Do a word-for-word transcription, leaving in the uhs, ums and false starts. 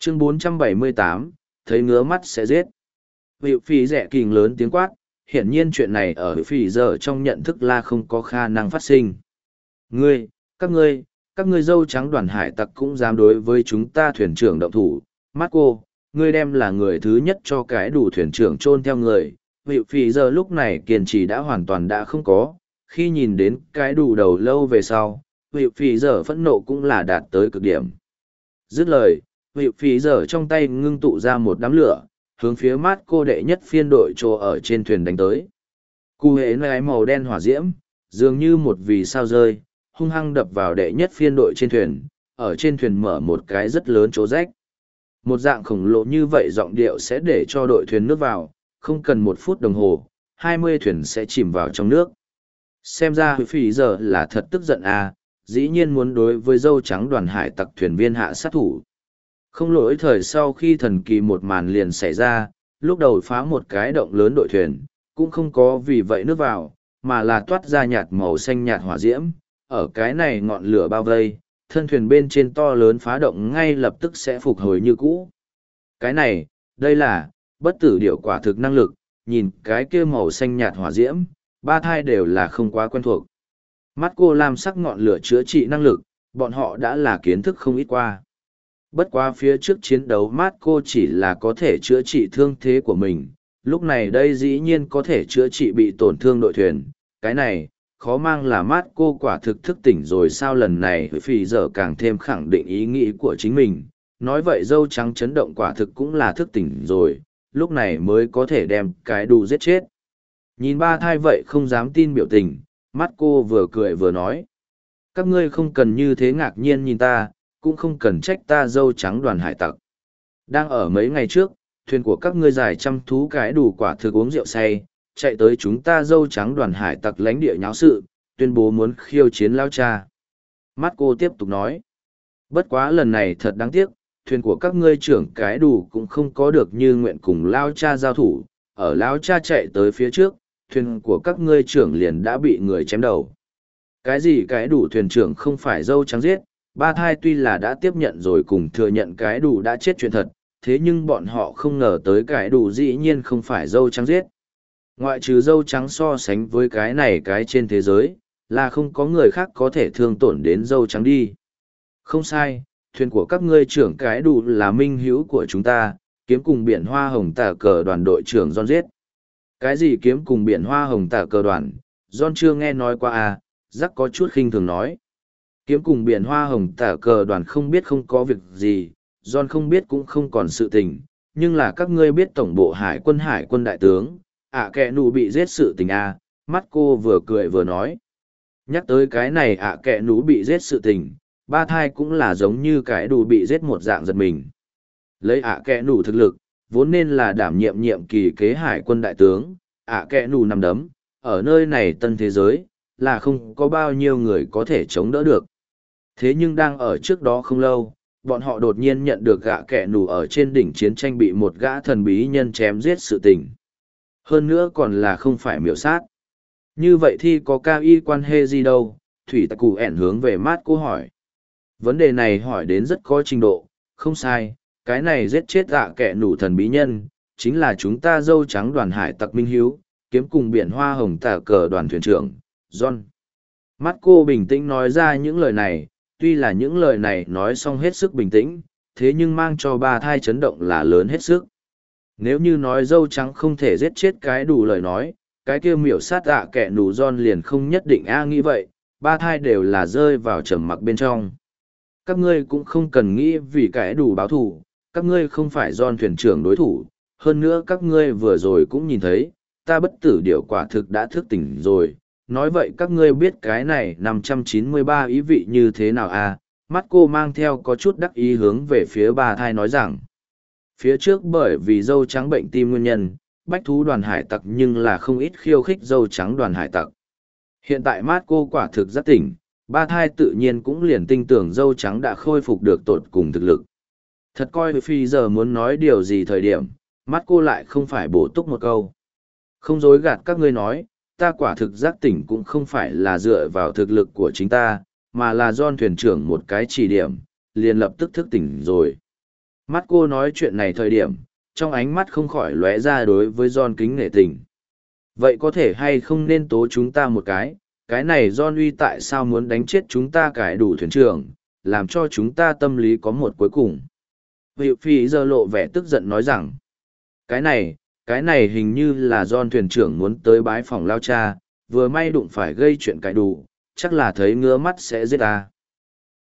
Chương bốn trăm bảy mươi tám, thấy ngứa mắt sẽ giết. Hiệu phì rẻ kình lớn tiếng quát, hiển nhiên chuyện này ở phì giờ trong nhận thức là không có khả năng phát sinh. Ngươi, các ngươi, các ngươi dâu trắng đoàn hải tặc cũng dám đối với chúng ta thuyền trưởng động thủ. Marco, ngươi đem là người thứ nhất cho cái đủ thuyền trưởng chôn theo người. Hiệu phì giờ lúc này kiên trì đã hoàn toàn đã không có, khi nhìn đến cái đủ đầu lâu về sau, hiệu phì giờ phẫn nộ cũng là đạt tới cực điểm. Dứt lời, hiệu phì giờ trong tay ngưng tụ ra một đám lửa, hướng phía mát cô đệ nhất phiên đội trồ ở trên thuyền đánh tới. Cụ hệ này màu đen hỏa diễm, dường như một vì sao rơi, hung hăng đập vào đệ nhất phiên đội trên thuyền, ở trên thuyền mở một cái rất lớn chỗ rách. Một dạng khổng lồ như vậy giọng điệu sẽ để cho đội thuyền nước vào, không cần một phút đồng hồ, hai mươi thuyền sẽ chìm vào trong nước. Xem ra phí giờ là thật tức giận à, dĩ nhiên muốn đối với dâu trắng đoàn hải tặc thuyền viên hạ sát thủ. Không lỗi thời sau khi thần kỳ một màn liền xảy ra, lúc đầu phá một cái động lớn đội thuyền, cũng không có vì vậy nước vào, mà là toát ra nhạt màu xanh nhạt hỏa diễm, ở cái này ngọn lửa bao vây, thân thuyền bên trên to lớn phá động ngay lập tức sẽ phục hồi như cũ. Cái này, đây là, bất tử điệu quả thực năng lực, nhìn cái kia màu xanh nhạt hỏa diễm, ba thai đều là không quá quen thuộc. Mắt cô làm sắc ngọn lửa chữa trị năng lực, bọn họ đã là kiến thức không ít qua. Bất quá phía trước chiến đấu mát cô chỉ là có thể chữa trị thương thế của mình, lúc này đây dĩ nhiên có thể chữa trị bị tổn thương đội thuyền. Cái này, khó mang là mát cô quả thực thức tỉnh rồi sao lần này phì giờ càng thêm khẳng định ý nghĩ của chính mình. Nói vậy dâu trắng chấn động quả thực cũng là thức tỉnh rồi, lúc này mới có thể đem cái đù giết chết. Nhìn ba thai vậy không dám tin biểu tình, mắt cô vừa cười vừa nói. Các ngươi không cần như thế ngạc nhiên nhìn ta, cũng không cần trách ta dâu trắng đoàn hải tặc. Đang ở mấy ngày trước, thuyền của các ngươi dài trăm thú cái đủ quả thực uống rượu say, chạy tới chúng ta dâu trắng đoàn hải tặc lãnh địa nháo sự, tuyên bố muốn khiêu chiến lao cha. Mắt cô tiếp tục nói. Bất quá lần này thật đáng tiếc, thuyền của các ngươi trưởng cái đủ cũng không có được như nguyện cùng lao cha giao thủ, ở lao cha chạy tới phía trước, thuyền của các ngươi trưởng liền đã bị người chém đầu. Cái gì cái đủ thuyền trưởng không phải dâu trắng giết, ba thai tuy là đã tiếp nhận rồi cùng thừa nhận cái đủ đã chết chuyện thật, thế nhưng bọn họ không ngờ tới cái đủ dĩ nhiên không phải dâu trắng giết. Ngoại trừ dâu trắng so sánh với cái này cái trên thế giới, là không có người khác có thể thương tổn đến dâu trắng đi. Không sai, thuyền của các ngươi trưởng cái đủ là minh hữu của chúng ta, kiếm cùng biển hoa hồng tả cờ đoàn đội trưởng John giết. Cái gì kiếm cùng biển hoa hồng tả cờ đoàn, John chưa nghe nói qua à, rắc có chút khinh thường nói. Kiếm cùng biển hoa hồng tả cờ đoàn không biết không có việc gì, John không biết cũng không còn sự tình, nhưng là các ngươi biết tổng bộ hải quân hải quân đại tướng, ạ kẹ nụ bị giết sự tình à, mắt cô vừa cười vừa nói. Nhắc tới cái này ạ kẹ nụ bị giết sự tình, ba thai cũng là giống như cái đủ bị giết một dạng giật mình. Lấy ạ kẹ nụ thực lực, vốn nên là đảm nhiệm nhiệm kỳ kế hải quân đại tướng, ạ kẹ nụ nằm đấm, ở nơi này tân thế giới, là không có bao nhiêu người có thể chống đỡ được. Thế nhưng đang ở trước đó không lâu, bọn họ đột nhiên nhận được gã kẻ nù ở trên đỉnh chiến tranh bị một gã thần bí nhân chém giết sự tình. Hơn nữa còn là không phải miểu sát. Như vậy thì có cao y quan hệ gì đâu? Thủy tặc cụ ẻn hướng về mát cô hỏi. Vấn đề này hỏi đến rất có trình độ, không sai, cái này giết chết gã kẻ nù thần bí nhân, chính là chúng ta dâu trắng đoàn hải tặc minh hiếu, kiếm cùng biển hoa hồng tả cờ đoàn thuyền trưởng, John. Mắt cô bình tĩnh nói ra những lời này, tuy là những lời này nói xong hết sức bình tĩnh, thế nhưng mang cho ba thai chấn động là lớn hết sức. Nếu như nói dâu trắng không thể giết chết cái đủ lời nói, cái kia miểu sát ạ à kẻ nù John liền không nhất định a nghĩ vậy, ba thai đều là rơi vào trầm mặc bên trong. Các ngươi cũng không cần nghĩ vì cái đủ báo thù, các ngươi không phải John thuyền trưởng đối thủ, hơn nữa các ngươi vừa rồi cũng nhìn thấy, ta bất tử điệu quả thực đã thức tỉnh rồi. Nói vậy các ngươi biết cái này năm trăm chín mươi ba ý vị như thế nào à? Mắt cô mang theo có chút đắc ý hướng về phía bà thai nói rằng, phía trước bởi vì dâu trắng bệnh tim nguyên nhân, bách thú đoàn hải tặc nhưng là không ít khiêu khích dâu trắng đoàn hải tặc. Hiện tại mát cô quả thực rất tỉnh, ba thai tự nhiên cũng liền tin tưởng dâu trắng đã khôi phục được tột cùng thực lực. Thật coi phi giờ muốn nói điều gì thời điểm, mắt cô lại không phải bổ túc một câu. Không dối gạt các ngươi nói, ta quả thực giác tỉnh cũng không phải là dựa vào thực lực của chính ta, mà là John thuyền trưởng một cái chỉ điểm, liền lập tức thức tỉnh rồi. Mắt cô nói chuyện này thời điểm, trong ánh mắt không khỏi lóe ra đối với John kính nể tình. Vậy có thể hay không nên tố chúng ta một cái, cái này John uy tại sao muốn đánh chết chúng ta cải đủ thuyền trưởng, làm cho chúng ta tâm lý có một cuối cùng. Hiệu phi giờ lộ vẻ tức giận nói rằng, cái này, cái này hình như là John thuyền trưởng muốn tới bái phòng lao cha, vừa may đụng phải gây chuyện cải đủ, chắc là thấy ngứa mắt sẽ giết ta.